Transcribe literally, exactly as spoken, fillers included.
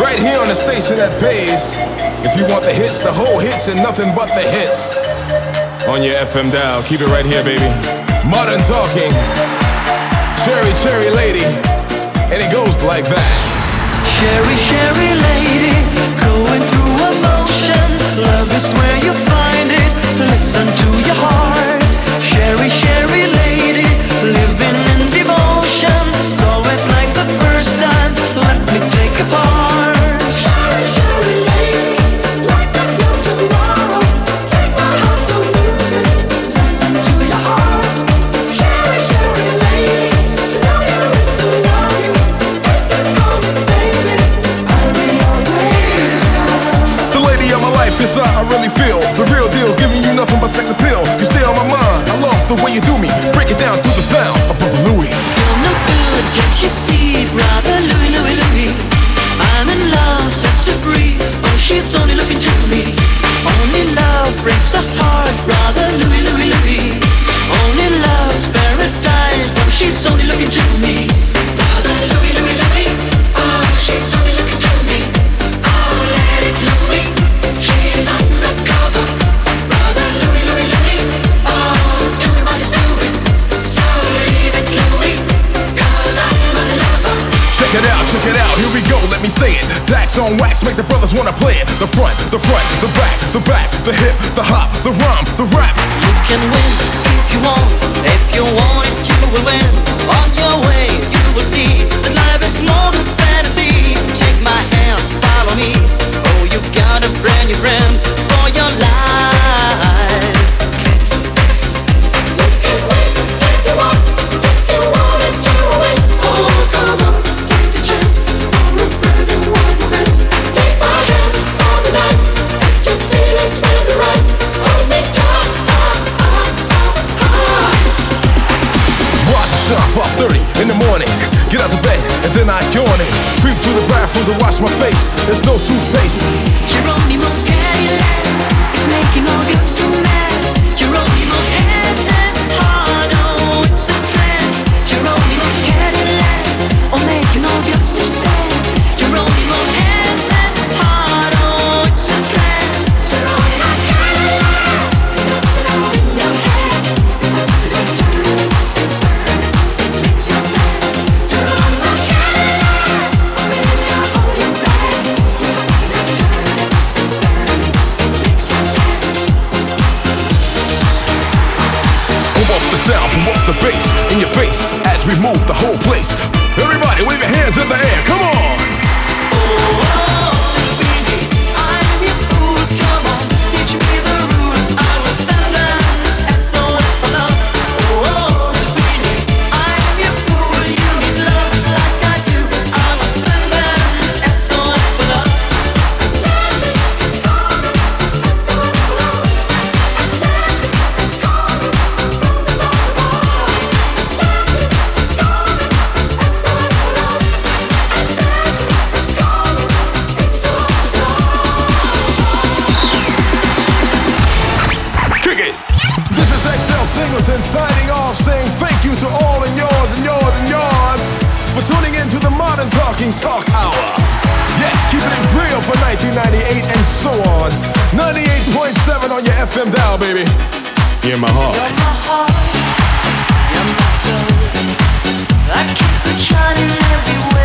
right here on the station that pays. If you want the hits, the whole hits, and nothing but the hits. On your F M dial, keep it right here, baby. Modern Talking, Cherry Cherry Lady, and it goes like that. Cherry Cherry Lady, going through emotion. Love is where you find it. Listen to your heart. Cherry Cherry Lady, living in devotion. It's always like the first time. Let me take a part. Cherry Cherry Lady, like there's no tomorrow. Take my heart, don't lose it. Listen to your heart. Cherry Cherry Lady, to know you is to love you. If you call me baby, I'll be always yours. The lady of my life is how I really feel. The real deal, giving you nothing but sex appeal. You stay on my mind, I love the way you do me. Break it down through the sound of Brother Louie. Feel no good, can't you see, brother Louie, Louie, Louie? I'm in love, set to breathe. Oh, she's only looking to me. Only love breaks a heart, brother Louie, Louie, Louie. Only love's paradise. Oh, she's only looking to me. Brother Louie, Louie, Louie. Oh, she's only looking to me. Oh, let it Louie. She's undercover. Brother Louie, Louie, Louie. Oh, doing what he's doing. So leave it Louie, 'cause I'm a lover. Check it out, check it out, here we go, let me say it. Dax on wax, make the brothers wanna play it. The front, the front, the back, the back, the hip, the hop, the rhyme, the rap. You can win if you want. If you want it, you will win. On your way, you will see that life is more than fantasy. Take my hand, follow me. Oh, you got a brand new friend for your life. You can win if you want. If you want it, you will win. Oh, come on, take a chance for a brand new one romance. Take my hand for the night. Let your feelings stand right. Hold me tight. Wash off off thirty in the morning. Get out the bed and then I yawn it. Creep to the bathroom to wash my face. There's no toothpaste. Geronimo's Cadillac is making all girls too mad. Geronimo has a heart, oh, it's a trend. Geronimo's Cadillac, oh, making all girls too sad. Geronimo has a heart, oh, it's a trend. Geronimo's Cadillac, it does it all in your head. It does it all turn, it's burn, it makes you mad. Geronimo's Cadillac, oh, baby, I'll hold you back. It does it all turn, it's burn, it makes you sad. Pump up the sound, pump up the bass in your face as we move the whole place. Everybody wave your hands in the air, come on! Singleton signing off, saying thank you to all and yours and yours and yours for tuning in to the Modern Talking Talk Hour. Yes, keeping it real for nineteen ninety-eight and so on. ninety-eight point seven on your F M dial, baby. You're in my heart. You're my heart, you're my soul. I keep it shining everywhere.